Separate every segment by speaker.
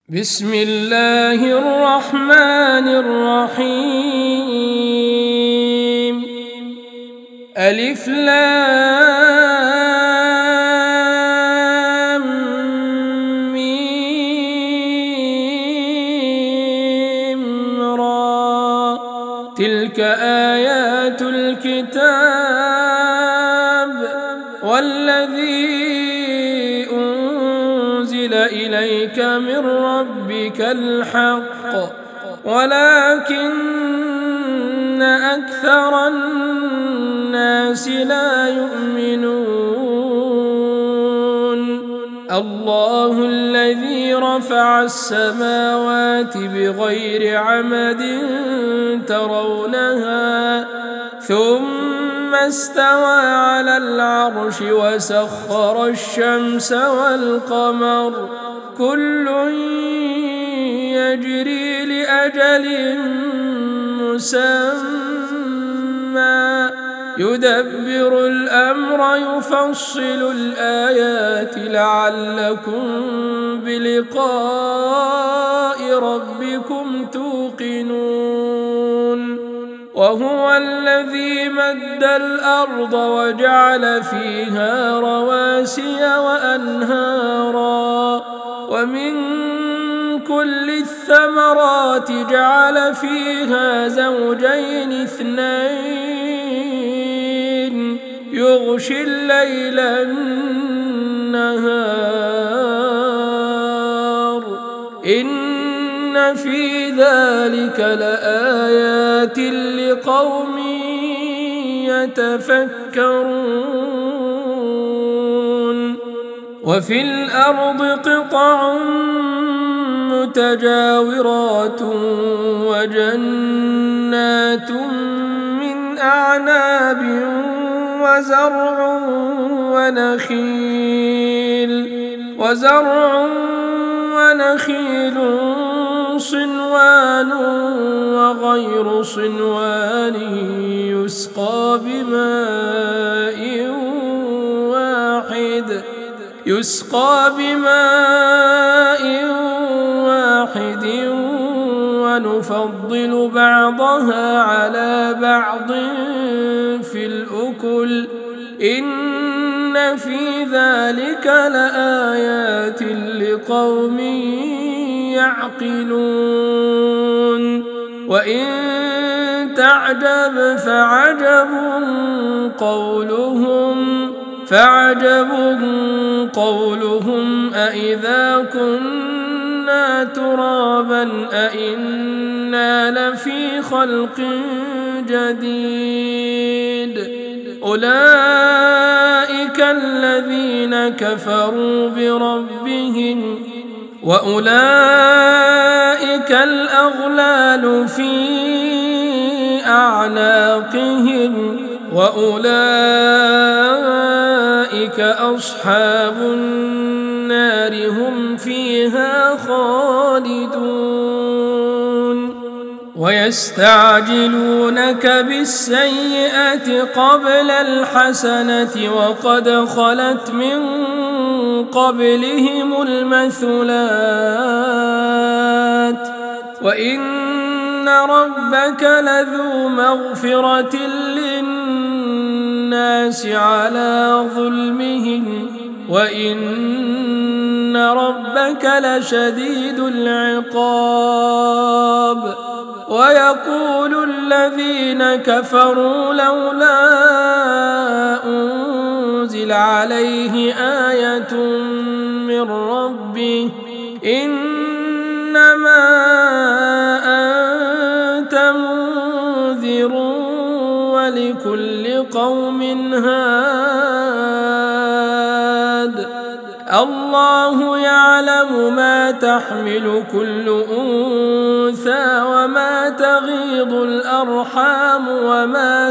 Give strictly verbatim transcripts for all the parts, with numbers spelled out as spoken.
Speaker 1: بسم الله الرحمن الرحيم. ألف لام ميم را، تلك آيات الكتاب والذي أنزل إليك من ربك الحق ولكن أكثر الناس لا يؤمنون. الله الذي رفع السماوات بغير عمد ترونها ثم استوى على العرش وسخر الشمس والقمر كل يجري لأجل مسمى يدبر الأمر يفصل الآيات لعلكم بلقاء ربكم توقنون. وهو الذي مد الأرض وجعل فيها رواسي وأنهارا ومن كل الثمرات جعل فيها زوجين اثنين يغشي الليل النهار إن في ذلك لآيات لقوم يتفكرون. وفي الأرض قطع متجاورات وجنات من أعناب وزرع ونخيل وزرع ونخيل صنوان وغير صنوان يسقى بماء واحد يسقى بماء واحد ونفضل بعضها على بعض في الأكل إن في ذلك لآيات لقوم يعقلون. وإن تعجب فعجب قولهم فعجب قولهم أإذا كنا ترابا أإنا لفي خلق جديد أولئك الذين كفروا بربهم وأولئك الأغلال في أعناقهم وأولئك أصحاب النار هم فيها خالدون. ويستعجلونك بالسيئة قبل الحسنة وقد خلت من قبلهم المثلات وإن ربك لذو مغفرة للناس على ظلمهم وإن ربك لشديد العقاب. ويقول الذين كفروا لولا أنزل عليه آية من ربه إنما أنت منذر ولكل قوم هاد. الله يعلم ما تحمل كل أنثى وما تغيض الأرحام وما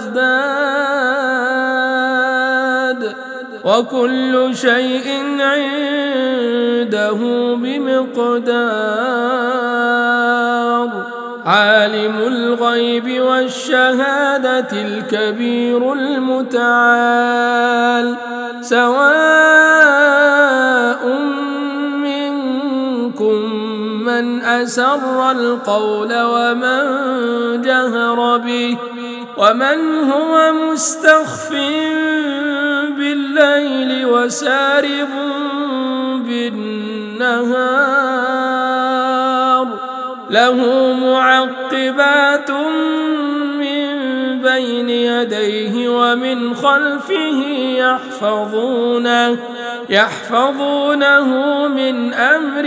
Speaker 1: تزداد وكل شيء عنده بمقدار. عالم الغيب والشهادة الكبير المتعال سواء منكم من أسر القول ومن جهر به ومن هو مستخف بالليل وسارب بالنهار له معقبات من بين يديه ومن خلفه يحفظونه يحفظونه من أمر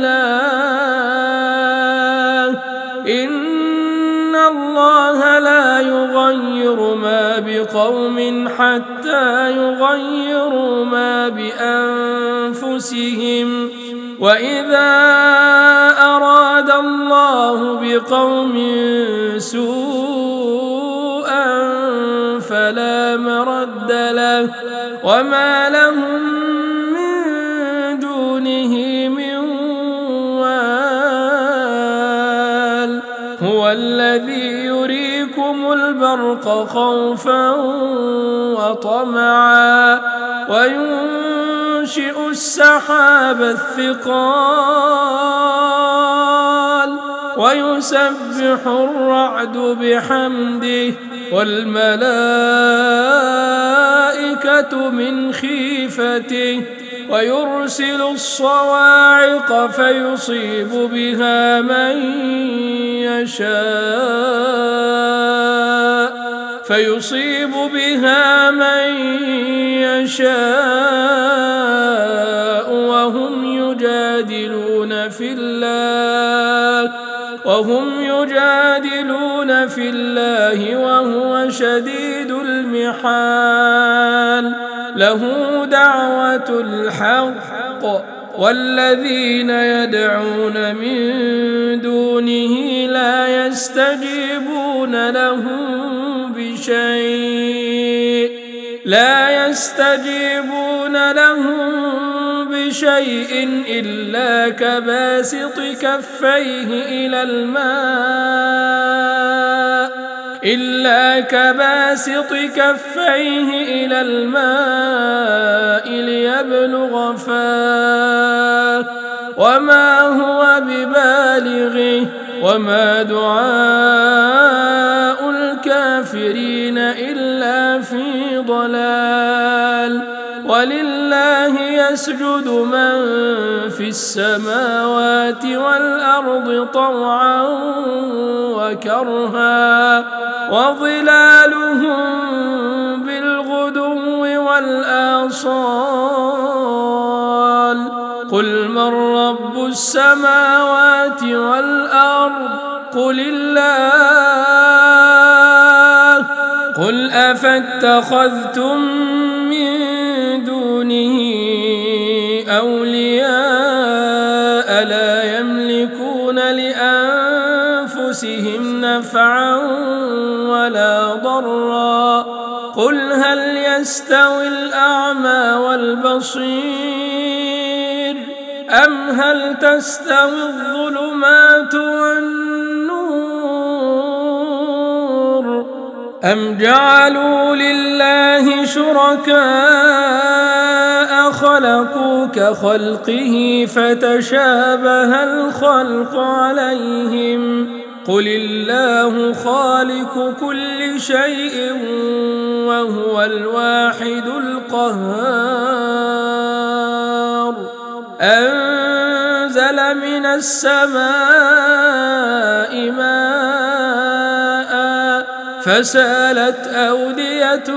Speaker 1: الله إن الله لا يغير ما بقوم حتى يغيروا ما بأنفسهم وإذا أراد الله بقوم سوءا فلا مرد له وما لهم من دونه من وال هو الذي يريكم البرق خوفا وطمعا وينشئ السحاب الثقال ويسبح الرعد بحمده والملائكة من خيفته ويرسل الصواعق فيصيب بها من يشاء فيصيب بها من يشاء وهم يجادلون في الله وهم يجادلون في الله وهو شديد المحال له دعوة الحق والذين يدعون من دونه لا يستجيبون لهم بشيء لا يستجيبون لهم بشيء إلا كباسط كفيه إلى الماء إلا كباسط كفيه إلى الماء ليبلغ فاه وما هو ببالغه وما دعاء الكافرين إلا في ضلال ولله يسجد من في السماوات والأرض طوعا وكرها وظلالهم بالغدو والآصال قل من رب السماوات والأرض قل الله قل أفاتخذتم من دونه أولياء لا يملكون لأنفسهم نفعا ولا ضرا قل هل يستوي الأعمى والبصير أم هل تستوي الظلمات والنور أم جعلوا لله شركاء خلقوا كخلقه فتشابه الخلق عليهم قل الله خالق كل شيء وهو الواحد القهار أنزل من السماء ماء فسالت أودية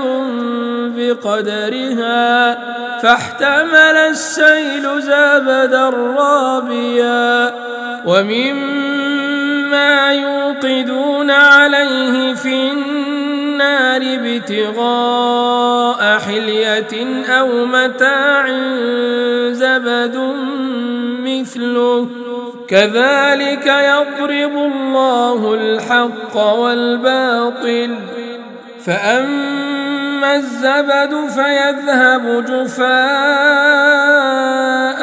Speaker 1: بقدرها فاحتمل السيل زبدا رابيا ومما يوقدون عليه في النار ابتغاء حلية أو متاع زبد مثله كذلك يضرب الله الحق والباطل فأما الزبد فيذهب جفاء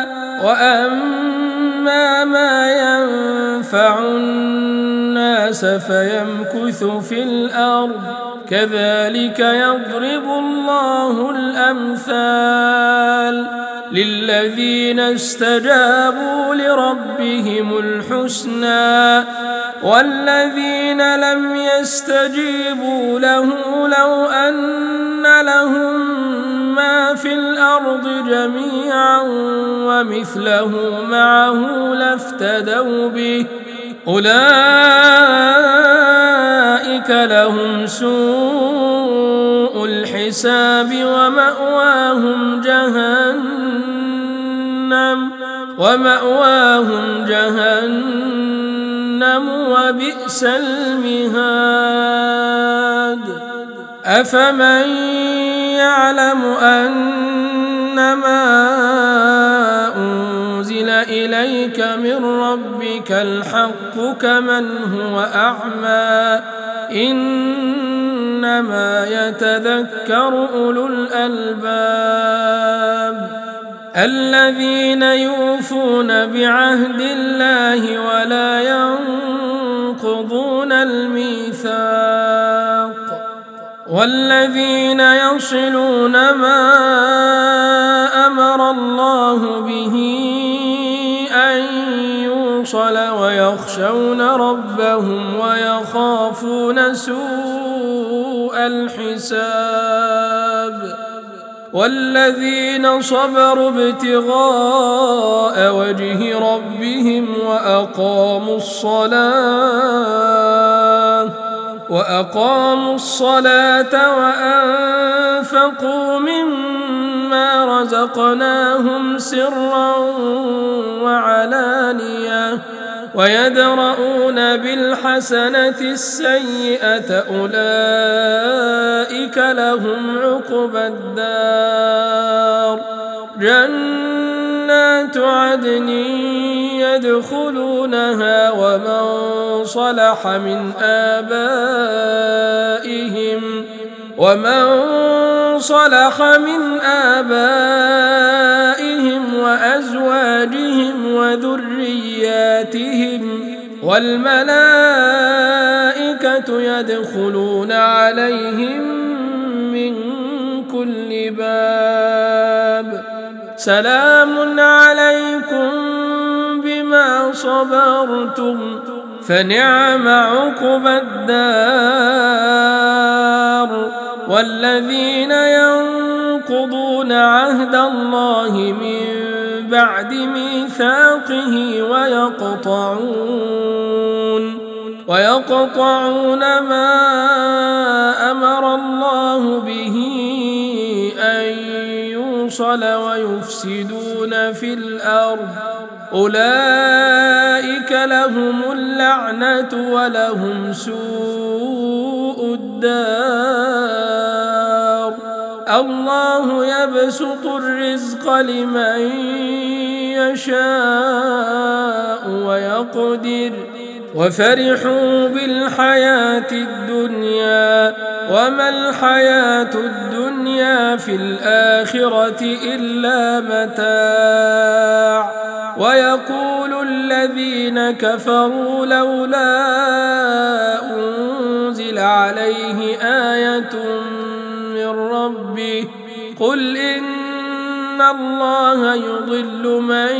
Speaker 1: وأما ما ينفع الناس فيمكث في الأرض كذلك يضرب الله الأمثال للذين استجابوا لربهم الحسنى والذين لم يستجيبوا له لو أن لهم ما في الأرض جميعا ومثله معه لافتدوا به أولئك لهم سوء الحساب ومأواهم جهنم ومأواهم جهنم وبئس المهاد أفمن يعلم أنما أنزل إليك من ربك الحق كمن هو أعمى إنما يتذكر أولو الألباب الذين يوفون بعهد الله ولا ينقضون الميثاق والذين يصلون ما أمر الله به أن يوصل ويخشون ربهم ويخافون سوء الحساب والذين صبروا ابتغاء وجه ربهم وأقاموا الصلاة وأقاموا الصلاة وأنفقوا مما رزقناهم سرا وعلانية ويدرؤون بالحسنة السيئة أولئك لهم عقبى الدار جنات عدن يدخلونها ومن صلح من آبائهم ومن صلح من آبائهم وأزواجهم وذرياتهم والملائكة يدخلون عليهم من كل باب سلام عليكم بما صبرتم فنعم عقبى الدار والذين ينقضون عهد الله من بعد ميثاقه ويقطعون ويقطعون ما أمر الله به أن يوصل ويفسدون في الأرض أولئك لهم اللعنة ولهم سوء الدار الله يبسط الرزق لمن يشاء ويقدر وفرحوا بالحياة الدنيا وما الحياة الدنيا في الآخرة إلا متاع ويقول الذين كفروا لولا أنزل عليه آية من ربه قل إن الله يضل من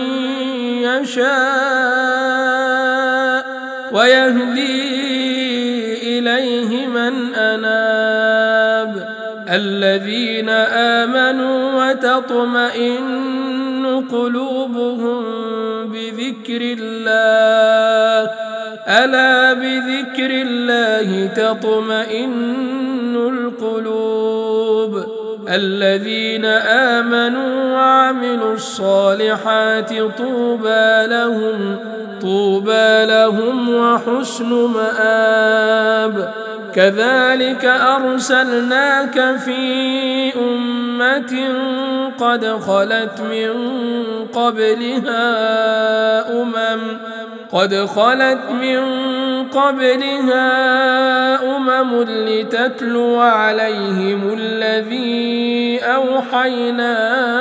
Speaker 1: يشاء ويهدي إليه من أناب الذين آمنوا وتطمئن قلوبهم بذكر الله ألا بذكر الله تطمئن القلوب الذين آمنوا وعملوا الصالحات طوبى لهم طوبى لهم وحسن مآب كذلك أرسلناك في أمة قد خلت من قبلها أمم قد خلت من قبلها أمم لتتلو عليهم الذي أوحينا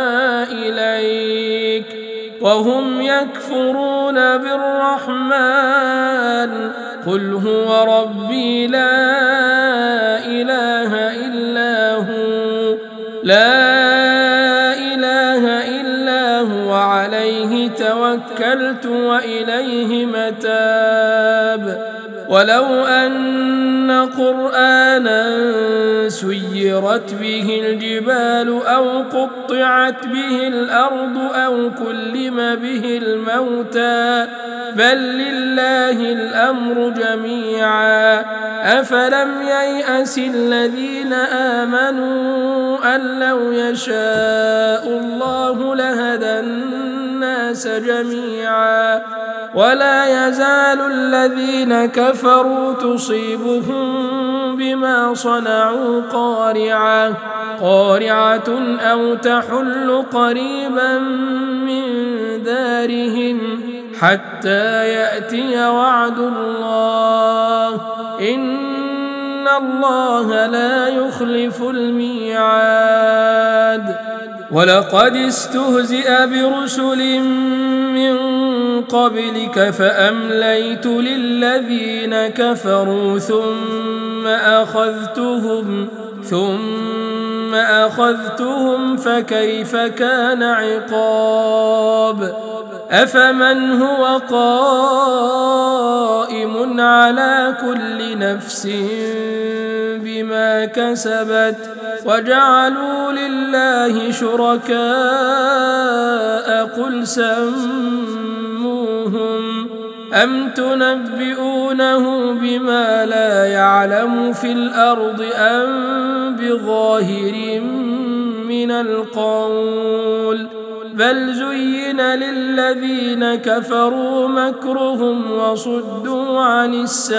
Speaker 1: إليك وهم يكفرون بالرحمن قل هو ربي لا إله إلا هو لا إله إلا توكلت وإليه متاب ولو أن قرآنا سيرت به الجبال أو قطعت به الأرض أو كلم به الموتى بل لله الأمر جميعا أفلم ييأس الذين آمنوا أن لو يشاء الله لهدى الناس جميعا ولا يزال الذين كفروا تصيبهم بما صنعوا قارعة قارعة أو تحل قريبا من دارهم حتى يأتي وعد الله إن الله لا يخلف الميعاد ولقد استهزئ برسل من قبلك فأمليت للذين كفروا ثم أخذتهم ثم أخذتهم فكيف كان عقاب أفمن هو قائم على كل نفس بما كسبت وجعلوا لله شركاء قل سموهم أم تنبئونه بما لا يعلم في الأرض أم بظاهر من القول بل زين للذين كفروا مكرهم وصدوا عن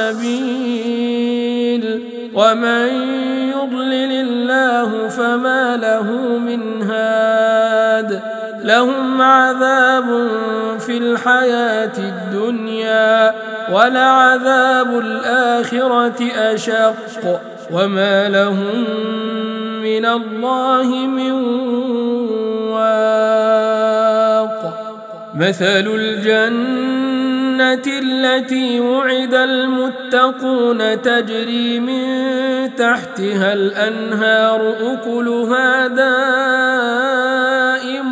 Speaker 1: السبيل ومن يضلل الله فما له من هاد لهم عذاب في الحياة الدنيا ولعذاب الآخرة أشق وما لهم من الله من واق مثل الجنة التي وعد المتقون تجري من تحتها الأنهار أكلها دائم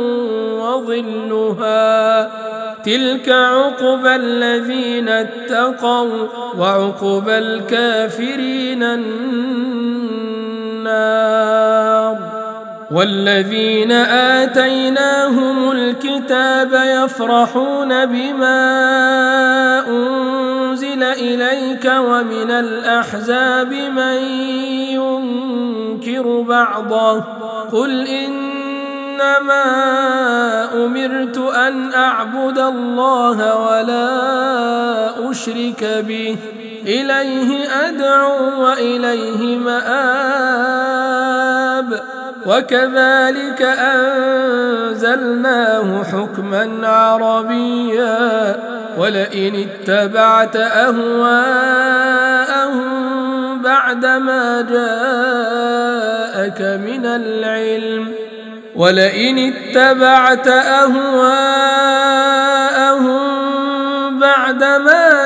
Speaker 1: وظلها تلك عقبى الذين اتقوا وعقبى الكافرين النار والذين آتيناهم الكتاب يفرحون بما أنزل إليك ومن الأحزاب من ينكر بعضه قل إنما أمرت أن أعبد الله ولا أشرك به إليه أدعو وإليه مآب وكذلك أنزلناه حكما عربيا ولئن اتبعت أهواءهم بعدما جاءك من العلم ولئن اتبعت أهواءهم بعدما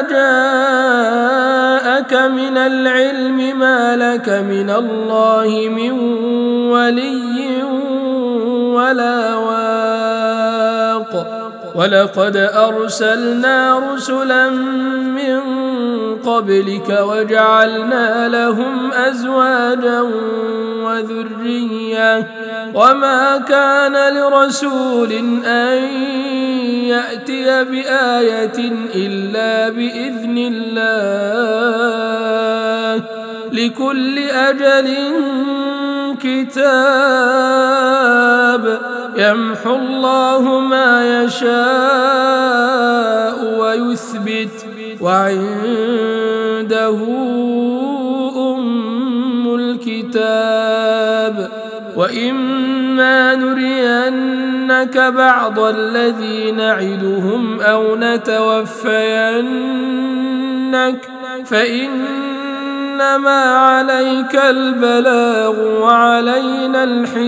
Speaker 1: جاءك من العلم ما لك من الله من ولي ولا واق ولقد أرسلنا رسلا من قبلك وجعلنا لهم أزواجا وذرية وما كان لرسول أن يأتي بآية إلا بإذن الله لكل أجل كتاب يمحو الله ما يشاء ويثبت وعنده أم الكتاب وإما نرينك بعض الذي نعدهم أو نتوفينك فإنما عليك البلاغ وعلينا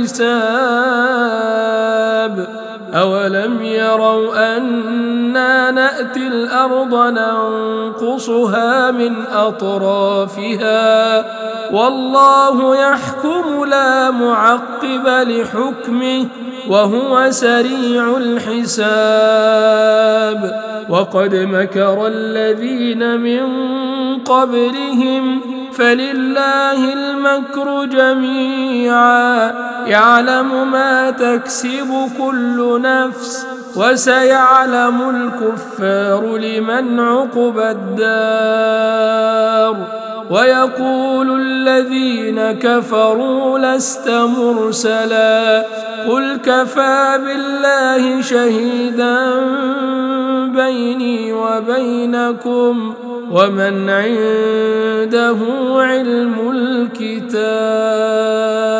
Speaker 1: الحساب أولم يروا أنا نأتي الأرض ننقصها من أطرافها والله يحكم لا معقب لحكمه وهو سريع الحساب. وقد مكر الذين من قبلهم فلله المكر جميعا يعلم ما تكسب كل نفس وسيعلم الكفار لمن عقبى الدار. ويقول الذين كفروا لست مرسلا قل كفى بالله شهيدا بيني وبينكم ومن عنده علم الكتاب.